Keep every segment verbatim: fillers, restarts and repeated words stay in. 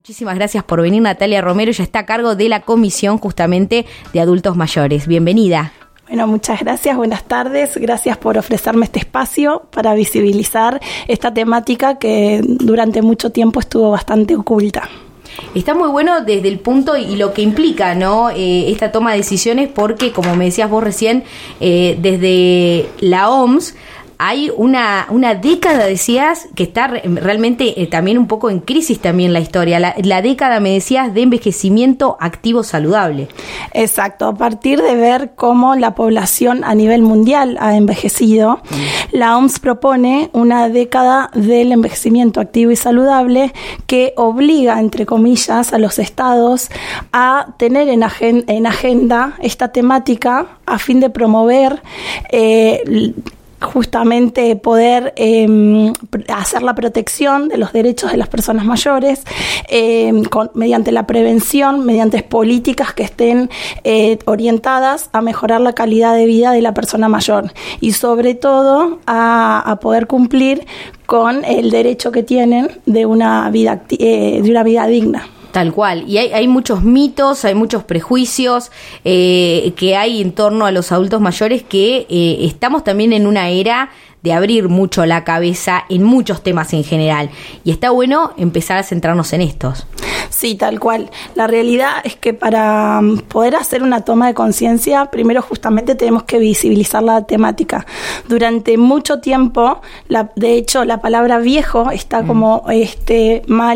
Muchísimas gracias por venir, Natalia Romero. Ella está a cargo de la Comisión justamente de Adultos Mayores. Bienvenida. Bueno, muchas gracias, buenas tardes. Gracias por ofrecerme este espacio para visibilizar esta temática que durante mucho tiempo estuvo bastante oculta. Está muy bueno desde el punto y lo que implica, ¿no? Eh, esta toma de decisiones, porque, como me decías vos recién, eh, desde la O M S hay una, una década, decías, que está re, realmente eh, también un poco en crisis también la historia. La, la década, me decías, de envejecimiento activo saludable. Exacto. A partir de ver cómo la población a nivel mundial ha envejecido, mm. la O M S propone una década del envejecimiento activo y saludable que obliga, entre comillas, a los estados a tener en, agen, en agenda esta temática a fin de promover eh, justamente poder eh, hacer la protección de los derechos de las personas mayores eh, con, mediante la prevención, mediante políticas que estén eh, orientadas a mejorar la calidad de vida de la persona mayor y sobre todo a, a poder cumplir con el derecho que tienen de una vida, eh, de una vida digna. Tal cual, y hay, hay muchos mitos, hay muchos prejuicios eh, que hay en torno a los adultos mayores que eh, estamos también en una era de abrir mucho la cabeza en muchos temas en general, y está bueno empezar a centrarnos en estos. Sí, tal cual. La realidad es que para poder hacer una toma de conciencia, primero justamente tenemos que visibilizar la temática. Durante mucho tiempo, la, de hecho, la palabra viejo está como mm. este mal...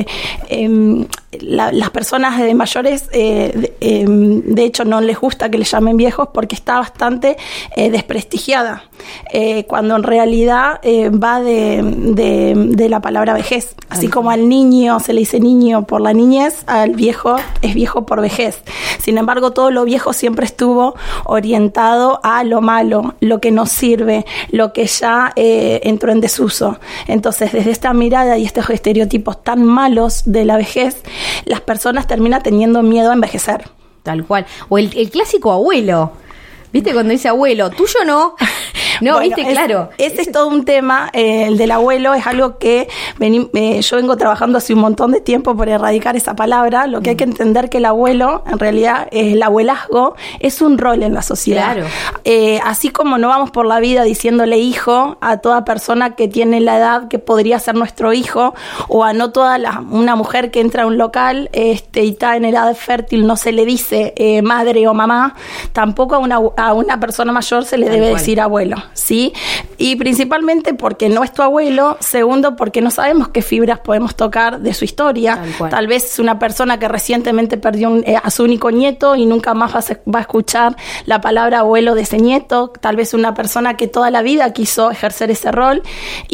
Eh, La, las personas de mayores, eh, de, eh, de hecho, no les gusta que les llamen viejos porque está bastante eh, desprestigiada, eh, cuando en realidad eh, va de, de, de la palabra vejez. Así como al niño se le dice niño por la niñez, al viejo es viejo por vejez. Sin embargo, todo lo viejo siempre estuvo orientado a lo malo, lo que no sirve, lo que ya eh, entró en desuso. Entonces, desde esta mirada y estos estereotipos tan malos de la vejez, las personas terminan teniendo miedo a envejecer. Tal cual. O el, el clásico abuelo. ¿Viste cuando dice abuelo? Tuyo no. No, bueno, viste, es, claro. Ese es todo un tema. Eh, el del abuelo es algo que vení, eh, yo vengo trabajando hace un montón de tiempo por erradicar esa palabra. Lo que hay que entender que el abuelo, en realidad, eh, el abuelazgo es un rol en la sociedad. Claro. Eh, así como no vamos por la vida diciéndole hijo a toda persona que tiene la edad que podría ser nuestro hijo, o a no toda la, una mujer que entra a un local este, y está en edad fértil no se le dice eh, madre o mamá, tampoco a una, a una persona mayor se le Tal debe cual. decir abuelo. ¿Sí? Y principalmente porque no es tu abuelo, segundo porque no sabemos qué fibras podemos tocar de su historia. Tal, Tal vez es una persona que recientemente perdió un, eh, a su único nieto y nunca más va a, va a escuchar la palabra abuelo de ese nieto. Tal vez una persona que toda la vida quiso ejercer ese rol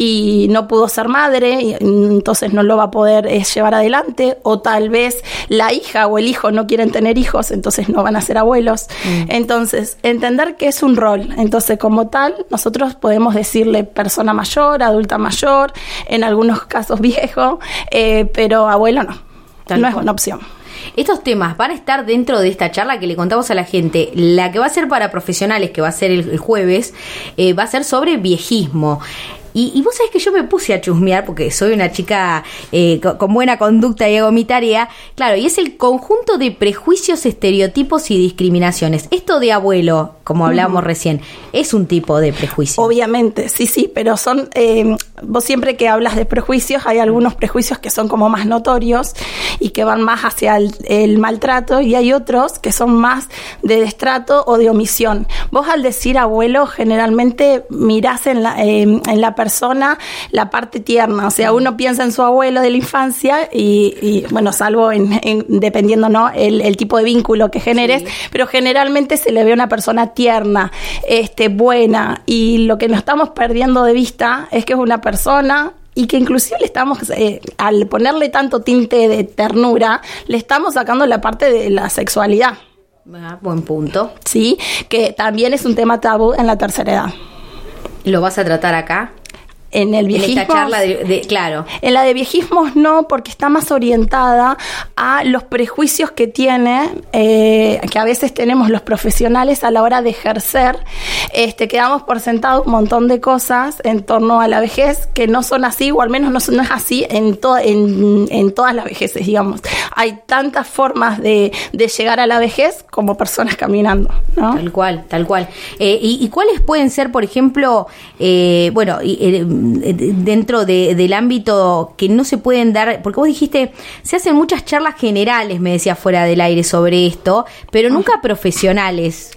y no pudo ser madre, y entonces no lo va a poder eh, llevar adelante. O tal vez la hija o el hijo no quieren tener hijos, entonces no van a ser abuelos. Mm. Entonces, entender que es un rol. Entonces, como tal, nosotros podemos decirle persona mayor, adulta mayor, en algunos casos viejo, eh, pero abuelo no. Tal no cual. Es una opción. Estos temas van a estar dentro de esta charla que le contamos a la gente. La que va a ser para profesionales, que va a ser el, el jueves, eh, va a ser sobre viejismo. Y, y vos sabés que yo me puse a chusmear, porque soy una chica eh, con, con buena conducta y hago mi tarea. Claro, y es el conjunto de prejuicios, estereotipos y discriminaciones. Esto de abuelo, como hablábamos uh-huh. recién, es un tipo de prejuicio. Obviamente, sí, sí, pero son... Eh, vos siempre que hablas de prejuicios, hay algunos prejuicios que son como más notorios y que van más hacia el, el maltrato, y hay otros que son más de destrato o de omisión. Vos al decir abuelo, generalmente mirás en la, eh, en la persona la parte tierna, o sea, uno piensa en su abuelo de la infancia y, y bueno, salvo en, en dependiendo, ¿no?, el, el tipo de vínculo que generes, sí. pero generalmente se le ve a una persona tierna, este, buena, y lo que nos estamos perdiendo de vista es que es una persona y que inclusive le estamos, eh, al ponerle tanto tinte de ternura, le estamos sacando la parte de la sexualidad. Ah, buen punto. Sí, que también es un tema tabú en la tercera edad. ¿Lo vas a tratar acá? En el viejismo, en esta charla de, de, claro. En la de viejismos no, porque está más orientada a los prejuicios que tiene, eh, que a veces tenemos los profesionales a la hora de ejercer, este, que damos por sentado un montón de cosas en torno a la vejez que no son así, o al menos no, no es así en, to, en, en todas las vejeces, digamos. Hay tantas formas de, de llegar a la vejez como personas caminando, ¿no? Tal cual, tal cual. Eh, y, ¿Y cuáles pueden ser, por ejemplo, eh, bueno, eh, dentro de, del ámbito que no se pueden dar, porque vos dijiste, se hacen muchas charlas generales, me decía fuera del aire, sobre esto, pero nunca profesionales.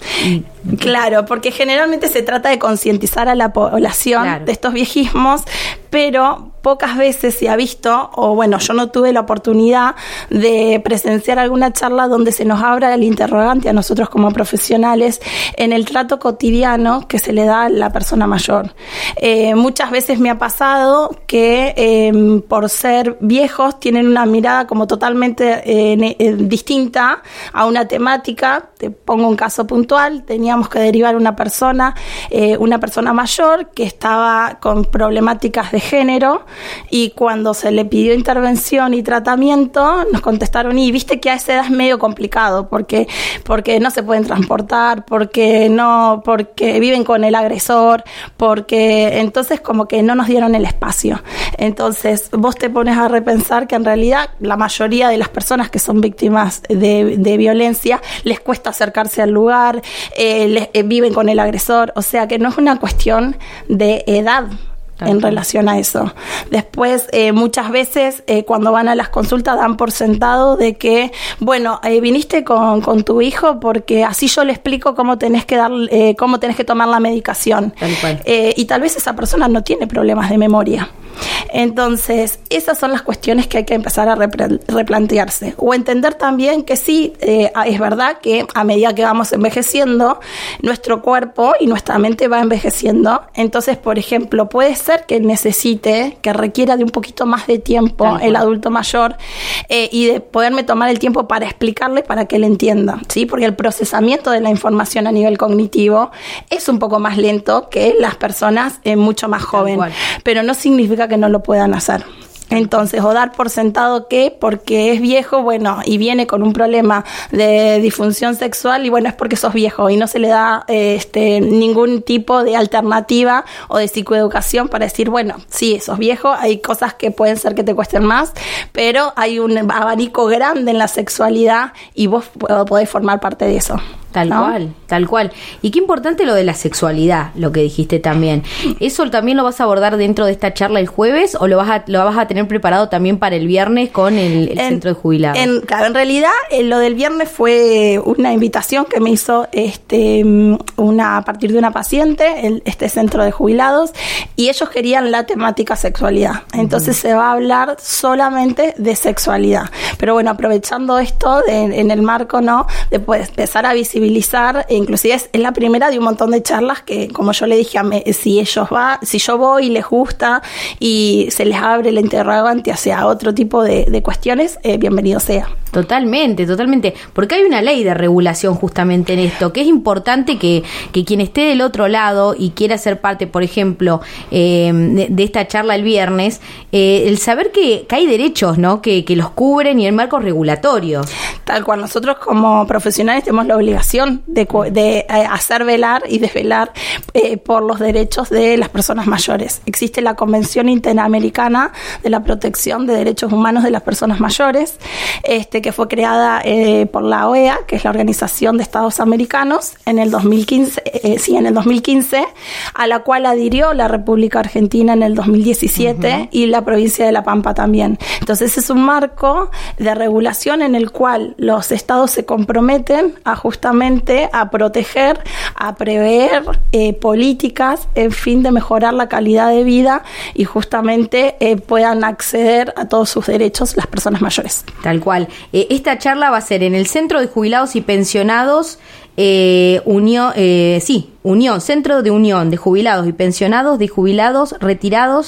Claro, porque generalmente se trata de concientizar a la población, claro, de estos viejismos, pero pocas veces se ha visto, o bueno, yo no tuve la oportunidad de presenciar alguna charla donde se nos abra el interrogante a nosotros como profesionales en el trato cotidiano que se le da a la persona mayor. Eh, muchas veces me ha pasado que eh, por ser viejos tienen una mirada como totalmente eh, eh, distinta a una temática. Te pongo un caso puntual, teníamos que derivar una persona, eh, una persona mayor que estaba con problemáticas de género, y cuando se le pidió intervención y tratamiento nos contestaron, y viste que a esa edad es medio complicado porque, porque no se pueden transportar, porque no, porque viven con el agresor, porque entonces como que no nos dieron el espacio. Entonces vos te pones a repensar que en realidad la mayoría de las personas que son víctimas de, de violencia les cuesta acercarse al lugar, eh, les, eh, viven con el agresor, o sea que no es una cuestión de edad en relación a eso. Después, eh, muchas veces, eh, cuando van a las consultas, dan por sentado de que, bueno, eh, viniste con, con tu hijo porque así yo le explico cómo tenés que dar, eh, cómo tenés que tomar la medicación. Tal cual. Eh, y tal vez esa persona no tiene problemas de memoria. Entonces, esas son las cuestiones que hay que empezar a repre- replantearse. O entender también que sí, eh, es verdad que a medida que vamos envejeciendo, nuestro cuerpo y nuestra mente va envejeciendo. Entonces, por ejemplo, puede ser que necesite, que requiera de un poquito más de tiempo el adulto mayor, eh, y de poderme tomar el tiempo para explicarle, para que él entienda, ¿sí? Porque el procesamiento de la información a nivel cognitivo es un poco más lento que las personas eh, mucho más jóvenes, pero no significa que no lo puedan hacer. Entonces, o dar por sentado que porque es viejo, bueno, y viene con un problema de disfunción sexual, y bueno, es porque sos viejo, y no se le da eh, este ningún tipo de alternativa o de psicoeducación para decir, bueno, sí, sos viejo, hay cosas que pueden ser que te cuesten más, pero hay un abanico grande en la sexualidad y vos podés formar parte de eso. Tal ¿no? cual, tal cual. Y qué importante lo de la sexualidad, lo que dijiste también. ¿Eso también lo vas a abordar dentro de esta charla el jueves o lo vas a, lo vas a tener preparado también para el viernes con el, el en, centro de jubilados? En, claro, en realidad eh, lo del viernes fue una invitación que me hizo este una a partir de una paciente, el, este centro de jubilados, y ellos querían la temática sexualidad. Entonces uh-huh. se va a hablar solamente de sexualidad. Pero bueno, aprovechando esto de, en el marco, ¿no?, de pues, empezar a visibilizar, e inclusive es, es la primera de un montón de charlas que, como yo le dije, a me, si ellos va, si yo voy y les gusta y se les abre el interrogante hacia otro tipo de, de cuestiones, eh, bienvenido sea. Totalmente, totalmente, porque hay una ley de regulación justamente en esto, que es importante que, que quien esté del otro lado y quiera ser parte, por ejemplo, eh, de, de esta charla el viernes, eh, el saber que, que hay derechos, ¿no?, que, que los cubren y en marcos regulatorios. Tal cual, nosotros como profesionales tenemos la obligación de, de hacer velar y desvelar eh, por los derechos de las personas mayores. Existe la Convención Interamericana de la Protección de Derechos Humanos de las Personas Mayores, este que fue creada eh, por la O E A, que es la Organización de Estados Americanos, en el dos mil quince, eh, sí, en el dos mil quince, a la cual adhirió la República Argentina en el dos mil diecisiete uh-huh. y la provincia de La Pampa también. Entonces es un marco de regulación en el cual los estados se comprometen a justamente a proteger, a prever eh, políticas en fin de mejorar la calidad de vida y justamente eh, puedan acceder a todos sus derechos las personas mayores. Tal cual. Eh, esta charla va a ser en el Centro de Jubilados y Pensionados, eh, Unión, eh, sí, Unión, Centro de Unión de Jubilados y Pensionados, de Jubilados, Retirados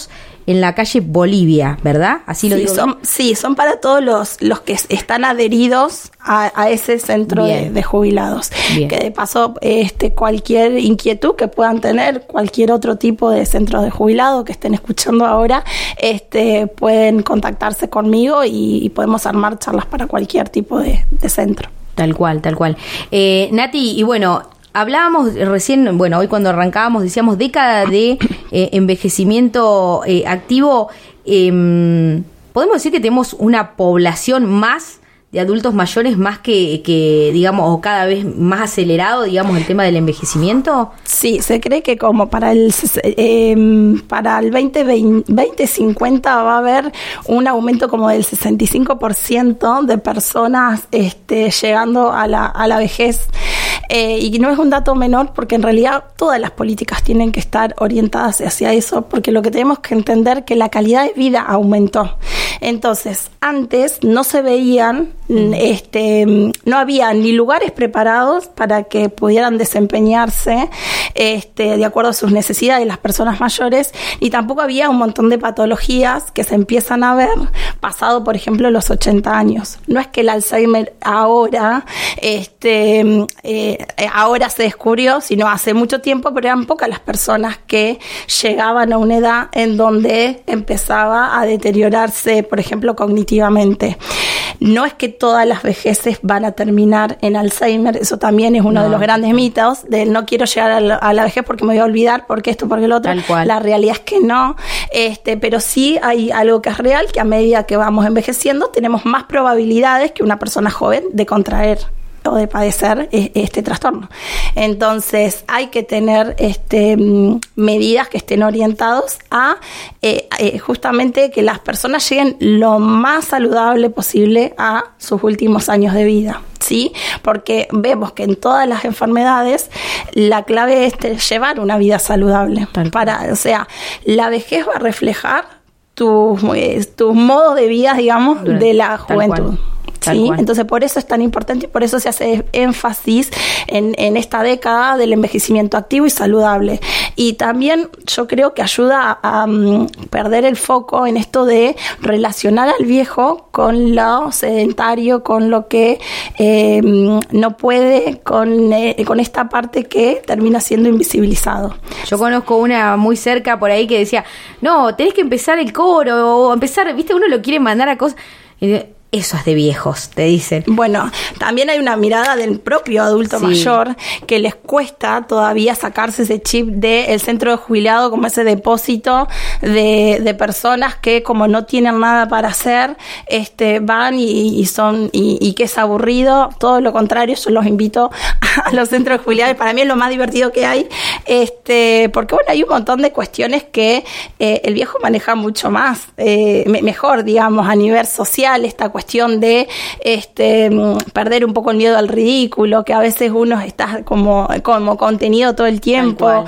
en la calle Bolivia, ¿verdad? Así lo sí, digo. Son, sí, son para todos los, los que están adheridos a, a ese centro de, de jubilados. Bien. Que de paso, este, cualquier inquietud que puedan tener, cualquier otro tipo de centros de jubilados que estén escuchando ahora, este, pueden contactarse conmigo y, y podemos armar charlas para cualquier tipo de, de centro. Tal cual, tal cual. Eh, Nati, y bueno, hablábamos recién, bueno, hoy cuando arrancábamos decíamos década de eh, envejecimiento eh, activo. Eh, ¿Podemos decir que tenemos una población más de adultos mayores más que, que, digamos, o cada vez más acelerado, digamos, el tema del envejecimiento? Sí, se cree que como para el eh, para el veinte cincuenta va a haber un aumento como del sesenta y cinco por ciento de personas este, llegando a la, a la vejez. Eh, y no es un dato menor porque en realidad todas las políticas tienen que estar orientadas hacia eso, porque lo que tenemos que entender es que la calidad de vida aumentó. Entonces, antes no se veían, este, no había ni lugares preparados para que pudieran desempeñarse este, de acuerdo a sus necesidades las personas mayores, y tampoco había un montón de patologías que se empiezan a ver pasado, por ejemplo, los ochenta años. No es que el Alzheimer ahora, este, eh, ahora se descubrió, sino hace mucho tiempo, pero eran pocas las personas que llegaban a una edad en donde empezaba a deteriorarse, por ejemplo, cognitivamente. No es que todas las vejeces van a terminar en Alzheimer, eso también es uno no. de los grandes mitos, de no quiero llegar a la, a la vejez porque me voy a olvidar, porque esto, porque lo otro. La realidad es que no, este, pero sí hay algo que es real, que a medida que vamos envejeciendo tenemos más probabilidades que una persona joven de contraer o de padecer este trastorno. Entonces hay que tener este, medidas que estén orientadas a eh, eh, justamente que las personas lleguen lo más saludable posible a sus últimos años de vida, ¿sí? Porque vemos que en todas las enfermedades la clave es llevar una vida saludable. Para, o sea, la vejez va a reflejar tus eh, tu modo de vida, digamos, Durante, de la juventud. ¿Sí? Entonces por eso es tan importante y por eso se hace énfasis en, en esta década del envejecimiento activo y saludable. Y también yo creo que ayuda a, a um, perder el foco en esto de relacionar al viejo con lo sedentario, con lo que eh, no puede, con, eh, con esta parte que termina siendo invisibilizado. Yo conozco una muy cerca por ahí que decía, no, tenés que empezar el coro o empezar, viste, uno lo quiere mandar a cosas... Eso es de viejos, te dicen. Bueno, también hay una mirada del propio adulto sí. mayor que les cuesta todavía sacarse ese chip del centro de jubilado como ese depósito de, de personas que como no tienen nada para hacer, este, van y, y son y, y que es aburrido. Todo lo contrario, yo los invito a los centros de jubilados. Para mí es lo más divertido que hay, este, porque bueno, hay un montón de cuestiones que eh, el viejo maneja mucho más, eh, mejor, digamos, a nivel social, esta cuestión de este perder un poco el miedo al ridículo, que a veces uno está como, como contenido todo el tiempo,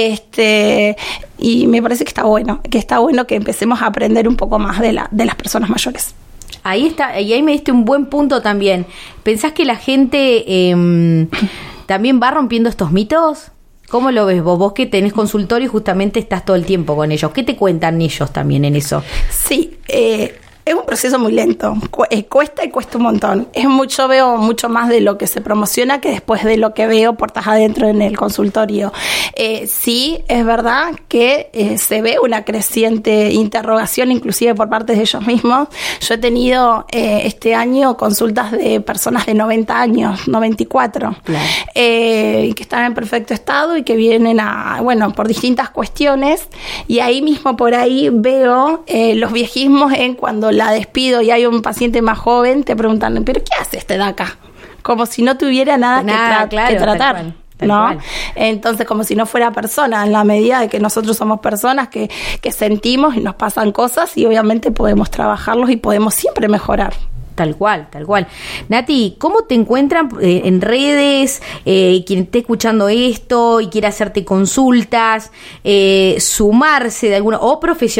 este y me parece que está bueno, que está bueno que empecemos a aprender un poco más de la, de las personas mayores. Ahí está, y ahí me diste un buen punto también. ¿Pensás que la gente eh, también va rompiendo estos mitos? ¿Cómo lo ves vos? Vos que tenés consultorio y justamente estás todo el tiempo con ellos. ¿Qué te cuentan ellos también en eso? Sí, eh es un proceso muy lento, cuesta y cuesta un montón. Es mucho, veo mucho más de lo que se promociona que después de lo que veo puertas adentro en el consultorio. Eh, sí, es verdad que eh, se ve una creciente interrogación, inclusive por parte de ellos mismos. Yo he tenido eh, este año consultas de personas de noventa años, noventa y cuatro, claro. eh, que están en perfecto estado y que vienen a, bueno, por distintas cuestiones. Y ahí mismo por ahí veo eh, los viejismos en cuando la despido y hay un paciente más joven, te preguntan, ¿pero qué hace este de acá? Como si no tuviera nada, nada que, tra- claro, que tratar. Tal cual, tal ¿no? Cual. Entonces, como si no fuera persona, en la medida de que nosotros somos personas que, que sentimos y nos pasan cosas y obviamente podemos trabajarlos y podemos siempre mejorar. Tal cual, tal cual. Nati, ¿cómo te encuentran eh, en redes? Eh, quien esté escuchando esto y quiera hacerte consultas, eh, sumarse de alguna, o profesional,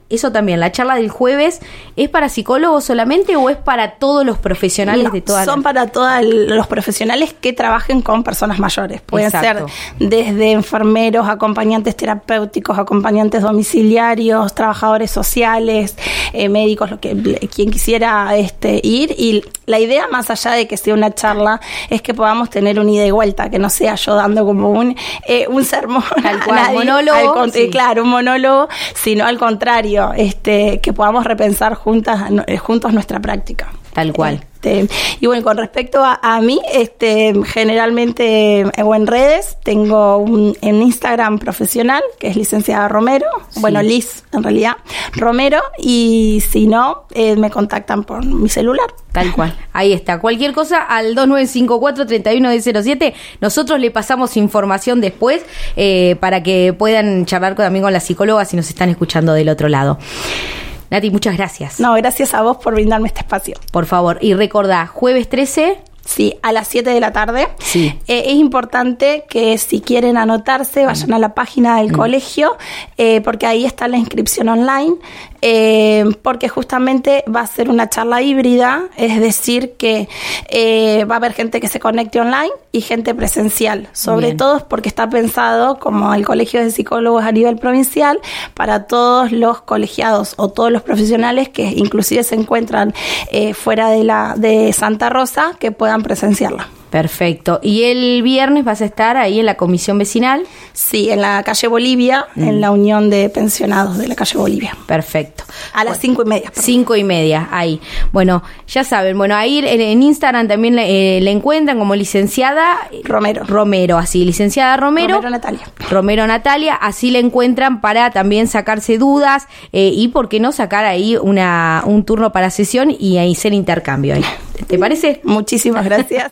eso también, la charla del jueves, ¿es para psicólogos solamente o es para todos los profesionales no, de todas son las... para todos los profesionales que trabajen con personas mayores. Pueden Exacto. ser desde enfermeros, acompañantes terapéuticos, acompañantes domiciliarios, trabajadores sociales, eh, médicos, lo que quien quisiera este, ir. Y la idea, más allá de que sea una charla, es que podamos tener un ida y vuelta, que no sea yo dando como un, eh, un sermón. Tal cual, nadie, monólogo. Al, sí. Claro, un monólogo, sino al contrario, este, que podamos repensar juntas, juntos nuestra práctica. Tal cual. Este, y bueno, con respecto a, a mí, este, generalmente eh, o en redes, tengo un en Instagram profesional, que es licenciada Romero, sí. bueno, Liz en realidad, Romero, y si no, eh, me contactan por mi celular. Tal cual, ahí está. Cualquier cosa al dos nueve cinco cuatro, tres uno cero siete. Nosotros le pasamos información después eh, para que puedan charlar con, también con las psicólogas si nos están escuchando del otro lado. Nati, muchas gracias. No, gracias a vos por brindarme este espacio. Por favor, y recordá, jueves trece... Sí, a las siete de la tarde. Sí. Eh, es importante que si quieren anotarse, vayan a la página del mm. colegio, eh, porque ahí está la inscripción online, eh, porque justamente va a ser una charla híbrida, es decir, que eh, va a haber gente que se conecte online y gente presencial, sobre Bien. todo porque está pensado como el Colegio de Psicólogos a nivel provincial para todos los colegiados o todos los profesionales que inclusive se encuentran eh, fuera de la de Santa Rosa, que puedan presenciarla. Perfecto. ¿Y el viernes vas a estar ahí en la comisión vecinal? Sí, en la calle Bolivia, mm. en la Unión de Pensionados de la calle Bolivia. Perfecto. A las bueno, cinco y media. Perdón. Cinco y media, ahí. Bueno, ya saben, bueno, ahí en, en Instagram también le, eh, le encuentran como licenciada... Romero. Romero, así, licenciada Romero. Romero Natalia. Romero Natalia, así le encuentran para también sacarse dudas eh, y, ¿por qué no, sacar ahí una un turno para sesión y ahí hacer intercambio ahí? ¿Te parece? Muchísimas gracias.